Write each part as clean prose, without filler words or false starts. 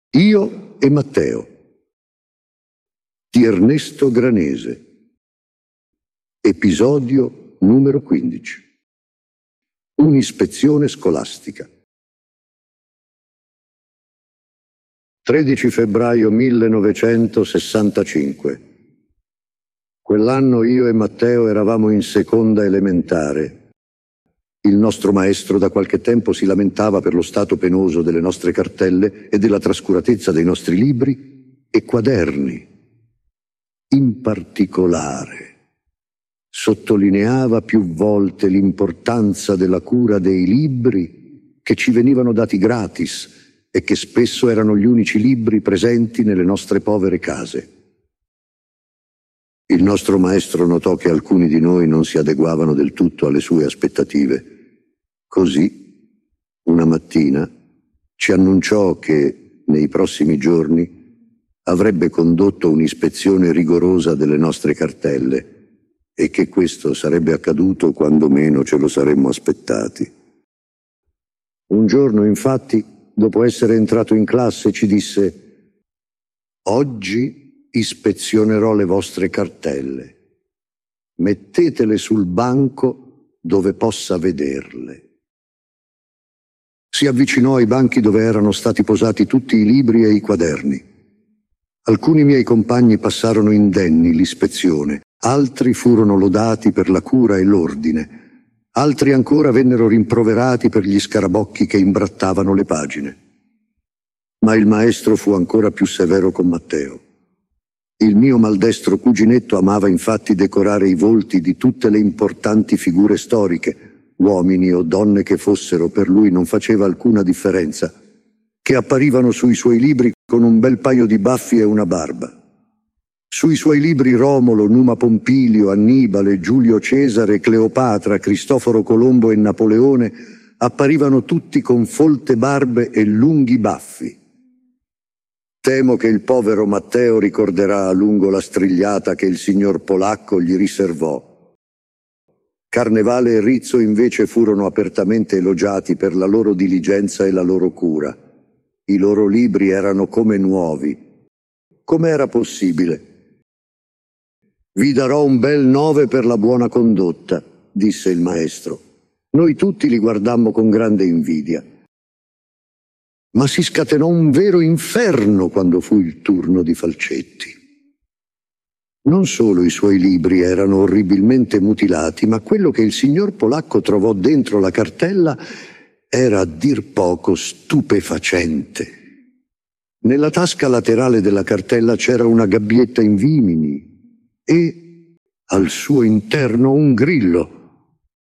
Io e Matteo di Ernesto Granese. Episodio numero 15. Un'ispezione scolastica. 13 febbraio 1965. Quell'anno io e Matteo eravamo in seconda elementare. Il nostro maestro da qualche tempo si lamentava per lo stato penoso delle nostre cartelle e della trascuratezza dei nostri libri e quaderni. In particolare, sottolineava più volte l'importanza della cura dei libri che ci venivano dati gratis e che spesso erano gli unici libri presenti nelle nostre povere case. Il nostro maestro notò che alcuni di noi non si adeguavano del tutto alle sue aspettative. Così, una mattina, ci annunciò che, nei prossimi giorni, avrebbe condotto un'ispezione rigorosa delle nostre cartelle e che questo sarebbe accaduto quando meno ce lo saremmo aspettati. Un giorno, infatti, dopo essere entrato in classe, ci disse: «Oggi ispezionerò le vostre cartelle. Mettetele sul banco dove possa vederle». Si avvicinò ai banchi dove erano stati posati tutti i libri e i quaderni. Alcuni miei compagni passarono indenni l'ispezione, altri furono lodati per la cura e l'ordine, altri ancora vennero rimproverati per gli scarabocchi che imbrattavano le pagine. Ma il maestro fu ancora più severo con Matteo. Il mio maldestro cuginetto amava infatti decorare i volti di tutte le importanti figure storiche, uomini o donne che fossero, per lui non faceva alcuna differenza, che apparivano sui suoi libri con un bel paio di baffi e una barba. Sui suoi libri Romolo, Numa Pompilio, Annibale, Giulio Cesare, Cleopatra, Cristoforo Colombo e Napoleone apparivano tutti con folte barbe e lunghi baffi. Temo che il povero Matteo ricorderà a lungo la strigliata che il signor Polacco gli riservò. Carnevale e Rizzo invece furono apertamente elogiati per la loro diligenza e la loro cura. I loro libri erano come nuovi. Com'era possibile? «Vi darò un bel 9 per la buona condotta», disse il maestro. Noi tutti li guardammo con grande invidia. Ma si scatenò un vero inferno quando fu il turno di Falcetti. Non solo i suoi libri erano orribilmente mutilati, ma quello che il signor Polacco trovò dentro la cartella era a dir poco stupefacente. Nella tasca laterale della cartella c'era una gabbietta in vimini e al suo interno un grillo.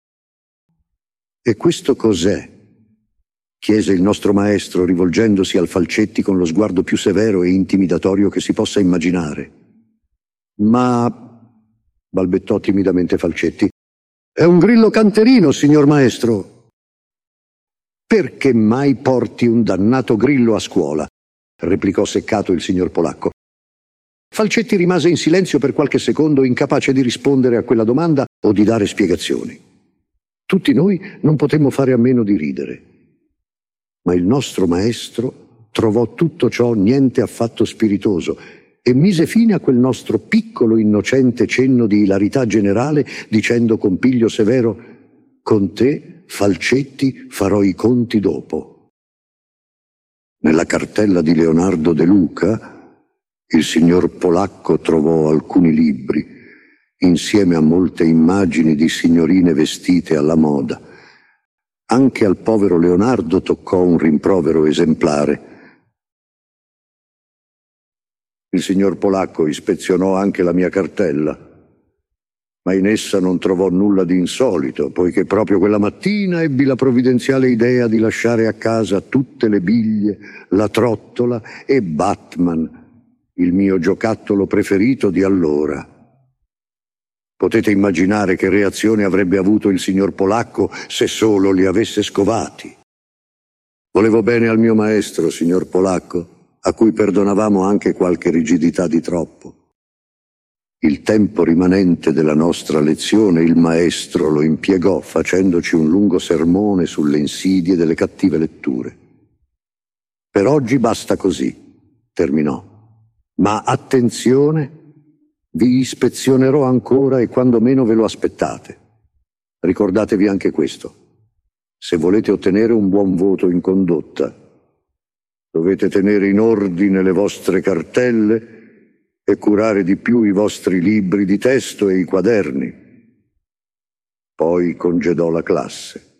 «E questo cos'è?» chiese il nostro maestro, rivolgendosi al Falcetti con lo sguardo più severo e intimidatorio che si possa immaginare. «Ma», balbettò timidamente Falcetti, «è un grillo canterino, signor maestro». «Perché mai porti un dannato grillo a scuola?» replicò seccato il signor Polacco. Falcetti rimase in silenzio per qualche secondo, incapace di rispondere a quella domanda o di dare spiegazioni. Tutti noi non potemmo fare a meno di ridere. Ma il nostro maestro trovò tutto ciò niente affatto spiritoso e mise fine a quel nostro piccolo innocente cenno di ilarità generale dicendo con piglio severo: «Con te, Falcetti, farò i conti dopo». Nella cartella di Leonardo De Luca il signor Polacco trovò alcuni libri insieme a molte immagini di signorine vestite alla moda. Anche al povero Leonardo toccò un rimprovero esemplare. Il signor Polacco ispezionò anche la mia cartella, ma in essa non trovò nulla di insolito, poiché proprio quella mattina ebbi la provvidenziale idea di lasciare a casa tutte le biglie, la trottola e Batman, il mio giocattolo preferito di allora. Potete immaginare che reazione avrebbe avuto il signor Polacco se solo li avesse scovati. Volevo bene al mio maestro, signor Polacco, a cui perdonavamo anche qualche rigidità di troppo. Il tempo rimanente della nostra lezione il maestro lo impiegò facendoci un lungo sermone sulle insidie delle cattive letture. Per oggi basta così. terminò. Ma attenzione, vi ispezionerò ancora e quando meno ve lo aspettate. Ricordatevi anche questo. Se volete ottenere un buon voto in condotta, dovete tenere in ordine le vostre cartelle e curare di più i vostri libri di testo e i quaderni. Poi congedò la classe.